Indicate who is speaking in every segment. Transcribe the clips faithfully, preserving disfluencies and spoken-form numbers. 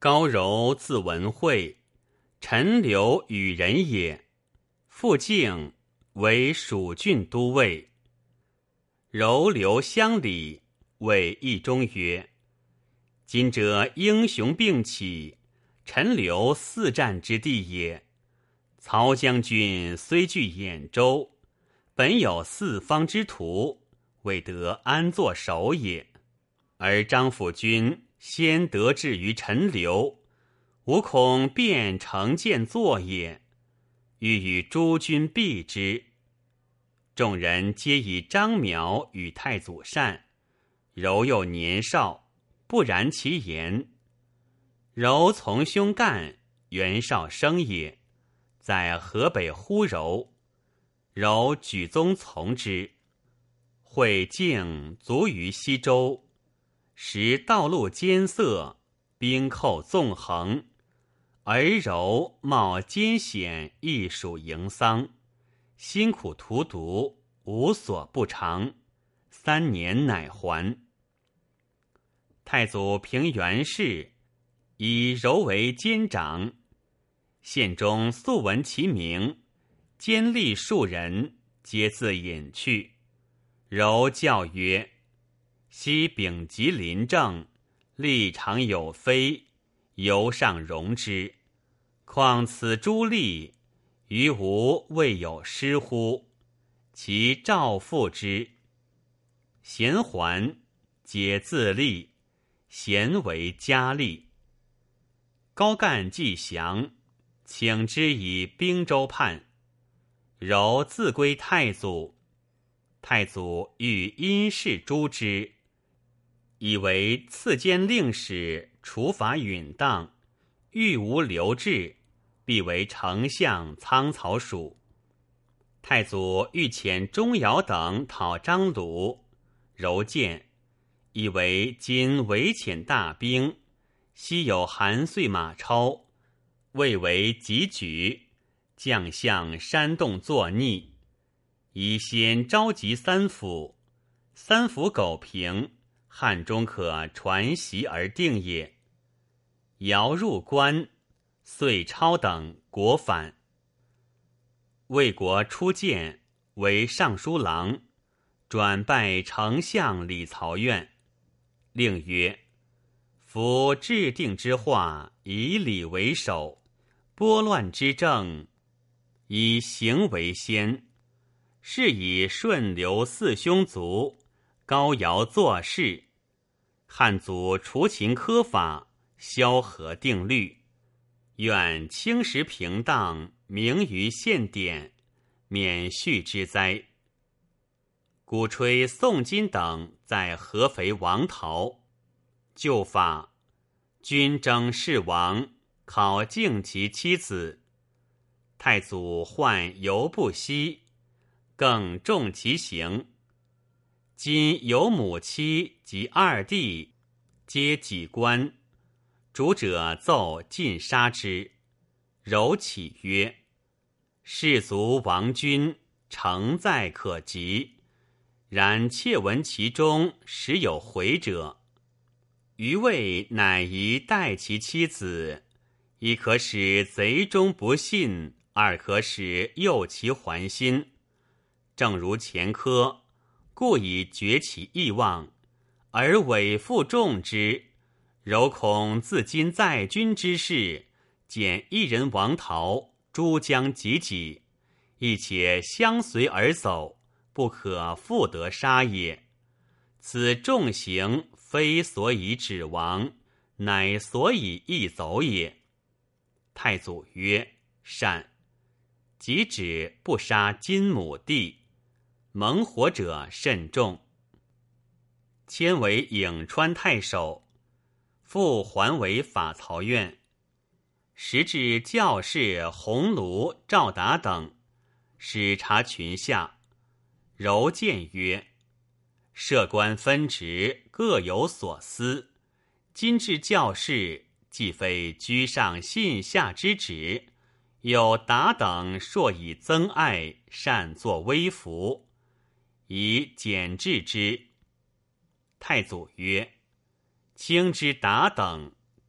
Speaker 1: 高柔字文惠，陈留与人也。傅敬为蜀郡都尉。柔留乡里，谓议中曰：今者英雄并起，陈留四战之地也。曹将军虽据兖州，本有四方之图，未得安坐守也。而张辅君先得志于陈留，吾恐便成见作也，欲与诸君避之。众人皆以张邈与太祖善，柔又年少，不然其言。柔从兄干，袁绍生也，在河北呼柔，柔举宗从之。会敬卒于西周，时道路艰涩，兵寇纵横，而柔冒艰险易属营桑，辛苦荼毒，无所不长，三年乃还。太祖平袁氏，以柔为监长，县中素闻其名，监吏数人，皆自隐去。柔教曰：昔丙吉临政，吏常有非，犹尚容之。况此诸吏，于吾未有失乎？其照复之。贤还，皆自立，贤为家吏。高干既降，请之以兵州判。柔自归太祖，太祖欲因事诛之，以为次监令史处罚允当，欲无留置，必为丞相仓曹属。太祖欲遣钟繇等讨张鲁，柔见，以为今围遣大兵，昔有韩遂、马超，未为急举，将相煽动作逆，宜先召集三府，三府苟平，汉中可传习而定也。繇入关，遂超等国反。魏国初见，为尚书郎，转拜丞相李曹院，令曰：夫制定之化，以礼为首；拨乱之政，以刑为先。是以顺流四兄族，高尧作事，汉祖除秦苛法，萧何定律。愿青石平荡，明于献典，免恤之灾。鼓吹宋金等在合肥王逃，旧法，君征弑王，考敬其妻子。太祖患犹不息，更重其刑。今有母妻及二弟，皆己官，主者奏尽杀之。柔启曰：士卒亡君，诚在可及，然窃闻其中实有悔者。余谓乃宜待其妻子，一可使贼中不信，二可使诱其还心。正如前科，故以绝其意望，而委负重之。柔恐自今在军之事，见一人亡逃，诸将及己，亦且相随而走，不可复得杀也。此重刑非所以止亡，乃所以易走也。太祖曰：善。即止不杀金母弟，蒙活者甚众。迁为颍川太守，复还为法曹院。时至教士鸿胪、赵达等，使察群下。柔谏曰：设官分职，各有所思。今至教士，既非居上信下之职，有达等硕以增爱，善作微服，以简治之。太祖曰：卿之达等，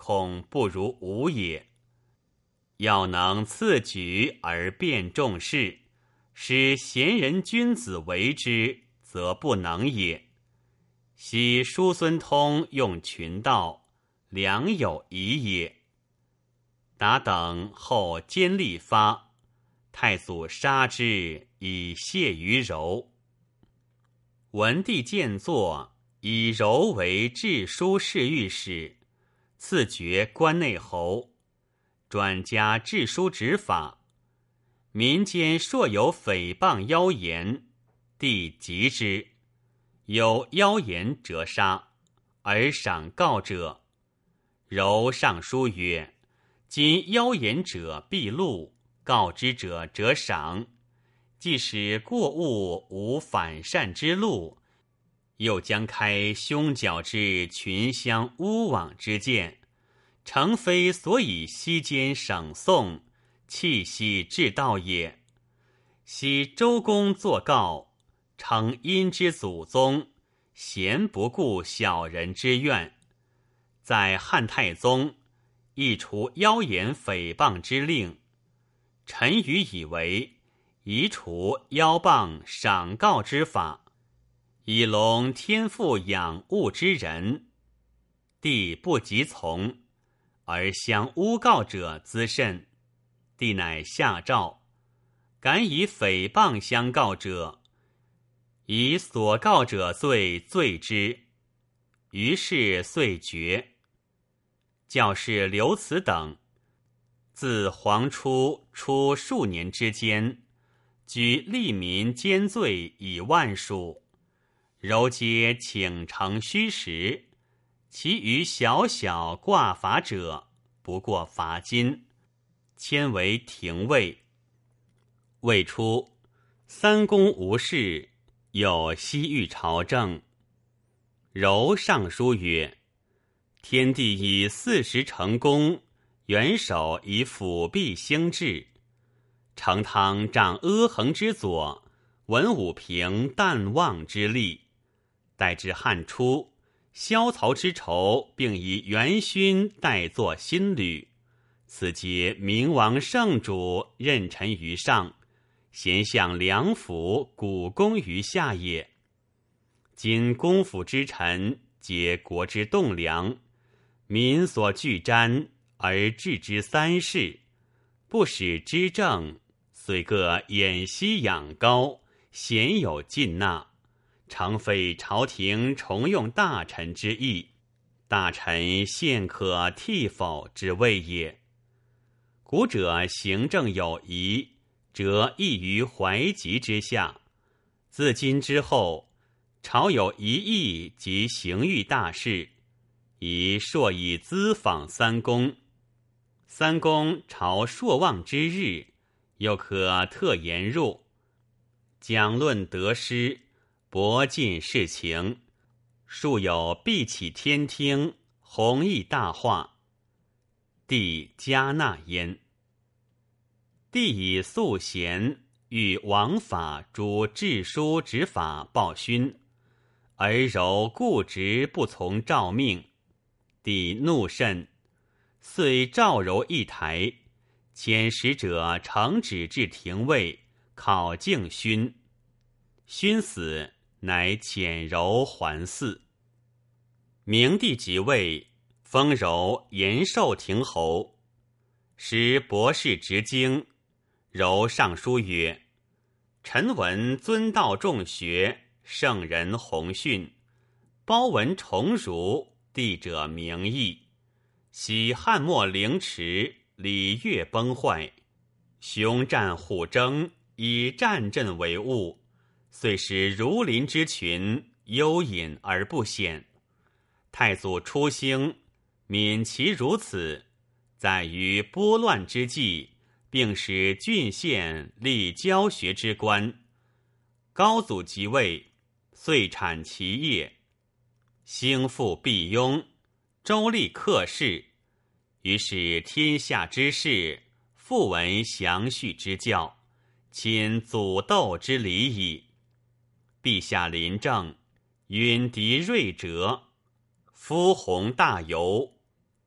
Speaker 1: 恐不如无也。要能次举而辨众事，使贤人君子为之，则不能也。昔叔孙通用群盗，良有疑也。达等后坚力发，太祖杀之，以谢于柔。文帝见作，以柔为治书侍御史，赐爵关内侯，转加治书执法。民间硕有诽谤妖言，帝疾之，有妖言折杀，而赏告者。柔上书曰：今妖言者必录，告之者折赏。即使过物无反善之路，又将开凶狡之群相污枉之见，诚非所以西间省宋，弃息治道也。昔周公作告，称殷之祖宗，贤不顾小人之怨。在汉太宗，亦除妖言诽谤之令。臣愚以为，宜除妖谤赏告之法，以隆天赋养物之人。帝不及从，而相诬告者滋甚。帝乃下诏，敢以诽谤相告者，以所告者罪罪之。于是遂决。教士刘慈等，自黄初初数年之间，举利民奸罪以万数，柔皆请诚虚实，其余小小挂罚者，不过罚金，迁为廷尉。未初，三公无事，有西域朝政。柔上书曰：天帝以四时成功，元首以辅弼兴治。成汤仗阿衡之左，文武平淡忘之力。待至汉初，萧曹之仇，并以元勋代作新吕。此皆明王圣主任臣于上，贤相良辅古公于下也。今公府之臣，皆国之栋梁，民所惧瞻，而治之三世，不使之政，虽各偃息养高，鲜有进纳，常非朝廷重用大臣之意，大臣现可替否之谓也。古者行政有疑，则异于怀集之下。自今之后，朝有一议及刑狱大事，宜朔以咨访三公。三公朝朔望之日，又可特言入，讲论得失，博尽事情，数有必起天听，弘毅大化。帝加纳焉。帝以素贤，欲王法诸治书执法报勋，而柔固执不从诏命。帝怒甚，遂召柔一台，遣使者呈旨至廷尉，考敬勋。勋死，乃遣柔还嗣。明帝即位，封柔延寿亭侯，时博士执经。柔上书曰：臣闻尊道重学，圣人弘训，褒文崇儒，帝者明义。昔汉末凌迟，礼乐崩坏，雄战虎争，以战阵为务，遂使儒林之群幽隐而不显。太祖初兴，悯其如此，在于拨乱之际，并使郡县立教学之官。高祖即位，遂产其业，兴复辟雍，周立克氏，于是天下之事，复闻详叙之教，亲祖斗之礼矣。陛下临政，允狄睿哲，夫弘大游，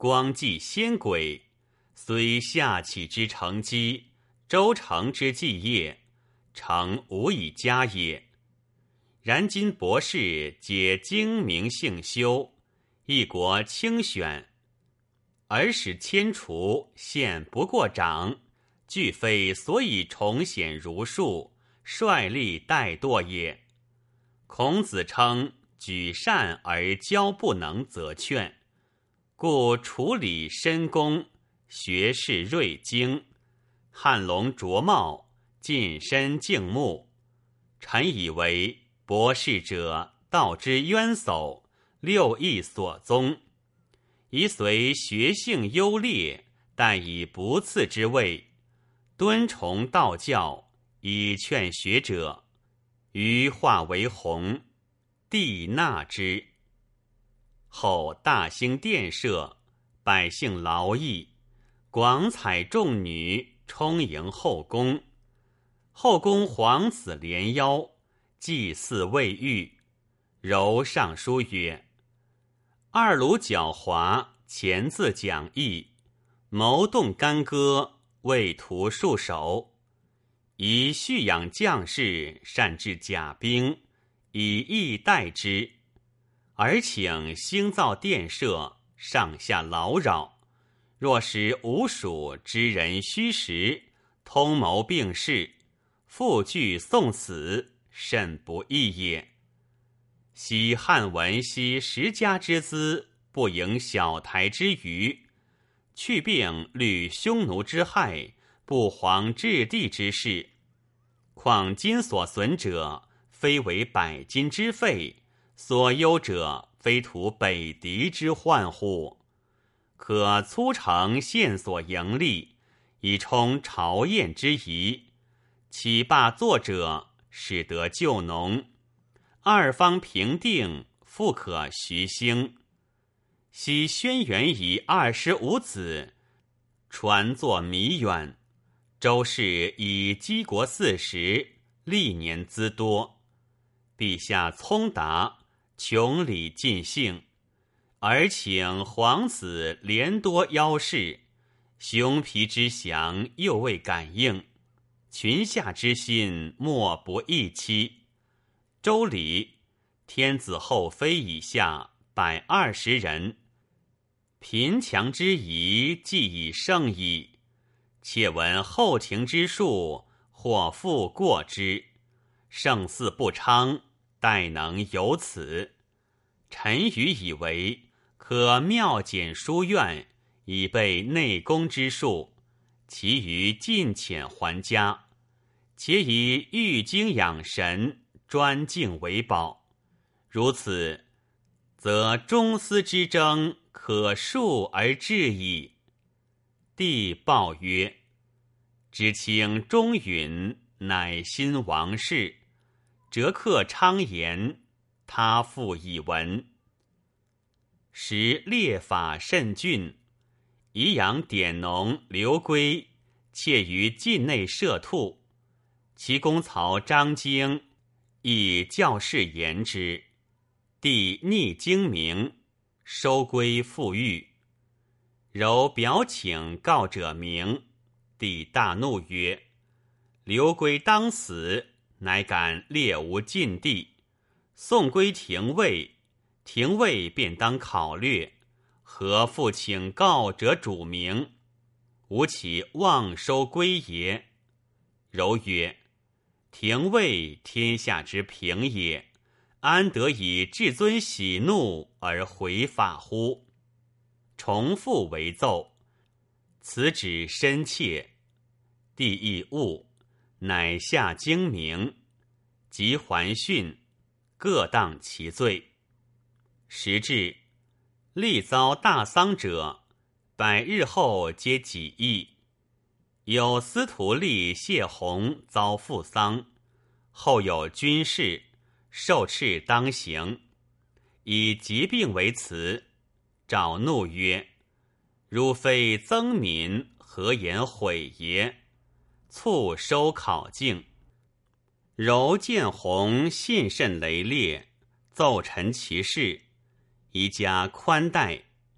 Speaker 1: 光祭先鬼，虽下启之成基，周成之继业，诚无以加也。然今博士皆精明性修，一国清选，而使迁除现不过长，俱非所以崇显儒术，率力怠惰也。孔子称举善而教不能则劝，故处理深宫，学士锐精，汉龙卓茂，近身敬穆。臣以为博士者道之渊叟，六艺所宗，宜随学性优劣，但以不次之位，敦崇道教，以劝学者，于化为宏，帝纳之。后大兴殿社，百姓劳役，广采众女，充盈后宫。后宫皇子连腰，祭祀未愈。柔上书曰：二鲁狡猾，前自讲义，谋动干戈，为图戍守。宜蓄养将士，善治甲兵，以逸待之。而请兴造殿社，上下劳扰。若使吴蜀知人虚实，通谋并事，复据送死，甚不义也。昔汉文悉十家之资，不迎小台之余，去病虑匈奴之害，不遑治地之事。况今所损者，非为百金之费，所忧者，非图北敌之患乎？可粗成线所盈利，以充朝宴之宜。起罢作者，使得救农，二方平定，复可徐兴。昔轩辕以二十五子，传作弥远。周氏以积国四十，历年资多。陛下聪达，穷理尽兴，而请皇子连多邀事，熊皮之降又未感应，群下之心莫不一期。周礼，天子后妃以下百二十人，贫强之仪既已盛矣。且闻后庭之术，或复过之，胜似不昌，待能有此。臣愚以为可妙简书院，以备内宫之术，其余尽遣还家，且以育精养神，专敬为宝。如此，则中司之争可恕而治矣。帝报曰：知卿忠允，乃新王室，折客昌言，他复以闻。时列法甚峻，宜养典农刘归，窃于境内射兔。其公曹张经亦教士言之，帝逆精明，收归复狱。柔表请告者明，帝大怒曰：刘归当死，乃敢猎无禁地，送归廷尉，廷尉便当考略，何复请告者主名？吾岂妄收归也？柔曰：廷尉天下之平也，安得以至尊喜怒而回法乎？重复为奏，此旨深切。帝亦悟，乃下精明，即还训，各当其罪。时至，历遭大丧者，百日后皆己意。有司徒吏谢宏遭父丧，后有军士受敕当行，以疾病为辞，诏怒曰：如非曾民，何言悔也？促收考境。柔见宏信甚雷烈，奏陈其事，宜加宽待。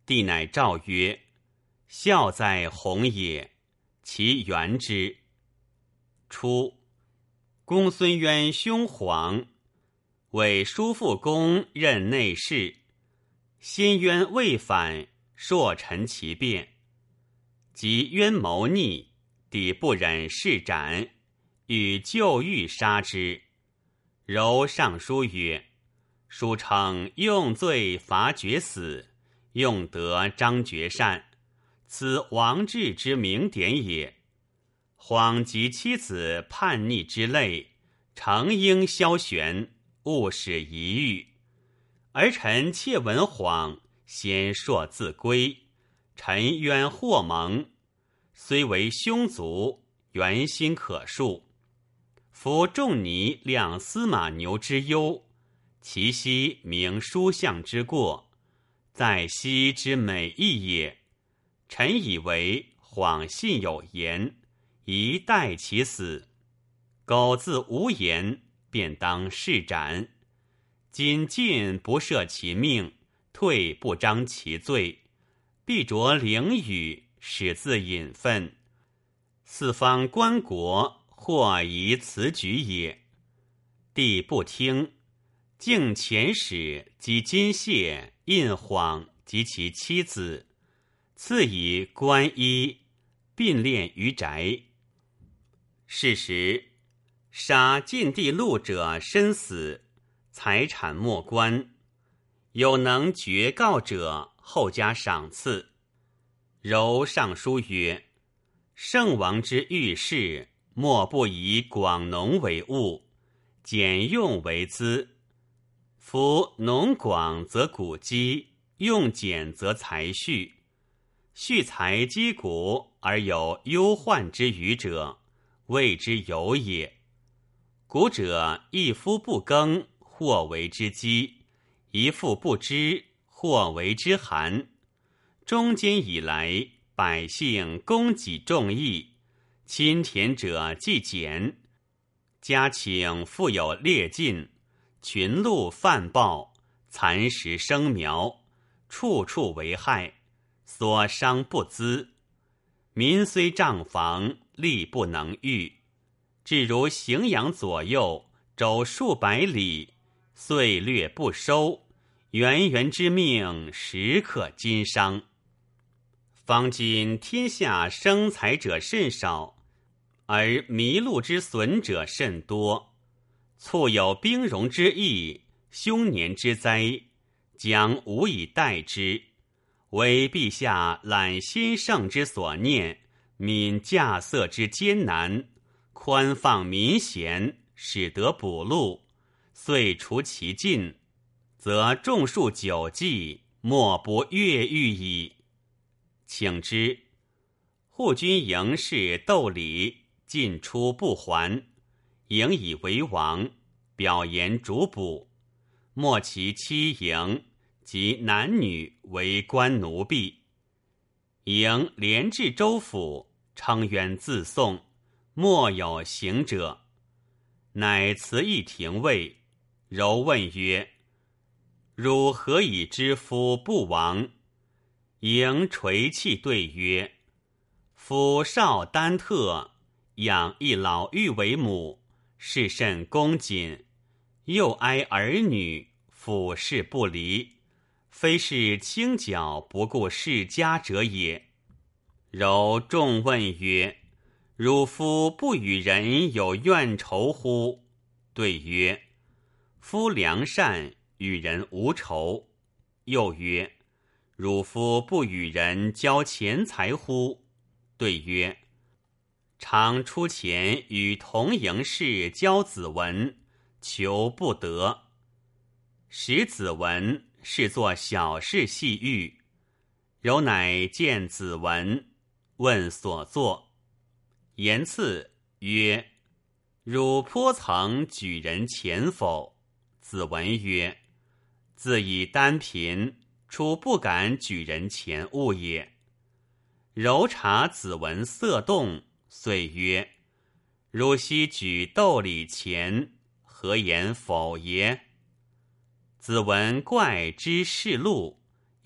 Speaker 1: 帝乃诏曰：孝在弘也，其原之。初，公孙渊兄黄为叔父公任内侍，先渊未反，朔陈其变。及渊谋逆，帝不忍视斩，欲就狱杀之。柔上书曰：书称用罪罚决死，用德彰绝善，此王治之明典也。晃及妻子叛逆之类，诚应消旋，勿使一遇。而臣窃闻晃先朔自归，臣冤获蒙，虽为凶族，原心可恕。夫仲尼量司马牛之忧，其奚明书相之过，在昔之美意也。臣以为晃信有言，宜待其死。苟自无言，便当释斩。今进不赦其命，退不彰其罪，必着凌辱，使自隐愤。四方官国或疑此举也。帝不听，竟遣使及金械印晃及其妻子，赐以官衣，并殓于宅。是时，杀晋帝禄者身死，财产没官，有能决告者，后加赏赐。柔上书曰：圣王之遇事，莫不以广农为务，简用为资。夫农广则谷积，用简则财蓄。蓄财积谷而有忧患之余者，谓之有也。古者一夫不耕，或为之饥；一妇不织，或为之寒。中间以来，百姓供给众义，亲田者既减，家请富有劣尽，群鹿犯暴，蚕食生苗，处处为害，所伤不资。民虽帐房，力不能御，至如荥阳左右，周数百里，岁略不收，源源之命，实可今伤。方今天下生财者甚少，而麋鹿之损者甚多，促有兵戎之役，凶年之灾，将无以待之。唯陛下揽先圣之所念，悯稼穑之艰难，宽放民贤，使得补录，遂除其尽，则众数久计，莫不越狱矣。请之。护军营士窦礼进出不还，营以为王，表言主补，莫其妻营及男女为官奴婢。营连至州府，称冤自讼，莫有行者。乃辞议廷尉，柔问曰：汝何以知夫不亡？营垂泣对曰：夫少丹特，养一老妪为母，事甚恭谨，又哀儿女，俯视不离，非是轻脚不顾世家者也。柔重问曰：汝夫不与人有怨仇乎？对曰：夫良善，与人无仇。又曰：汝夫不与人交钱财乎？对曰：常出钱与同营士交子文，求不得。使子文视作小事细遇，柔乃见子文，问所作。言赐曰：汝颇曾举人钱否？子文曰：自以单贫，初不敢举人钱物也。柔察子文色动，遂曰：汝昔举窦礼钱，何言否也？子文怪之世禄，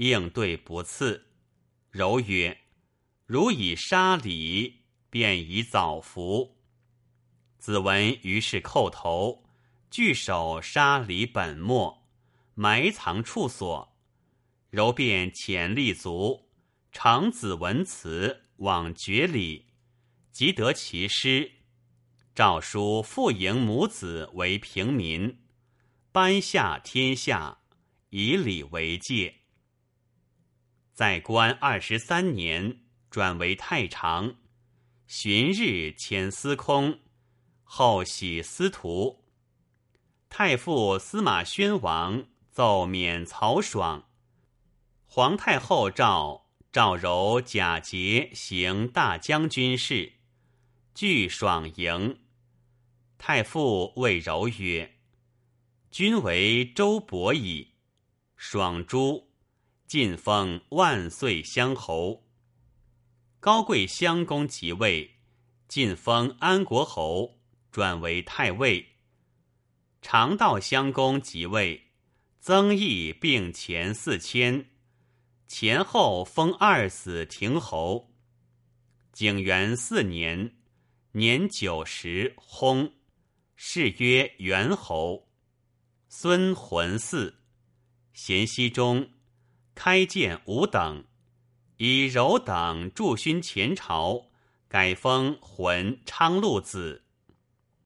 Speaker 1: 应对不次。柔曰：如以杀礼，便以早服。子文于是叩头，据守杀礼本末，埋藏处所。柔便遣立卒，承子文辞，往绝礼，即得其师。诏书复迎母子为平民，颁下天下，以礼为戒。在官二十三年，转为太常，旬日迁司空，后徙司徒。太傅司马宣王奏免曹爽，皇太后诏赵柔假节行大将军事，拒爽迎。太傅谓柔曰：君为周伯矣。爽诛，晋封万岁乡侯。高贵襄公即位，晋封安国侯，转为太尉。长道襄公即位，增邑并前四千，前后封二子亭侯。景元四年，年九十，薨，谥曰元侯。孙浑嗣，咸熙中，开建五等，以柔等驻勋前朝，改封浑昌禄子。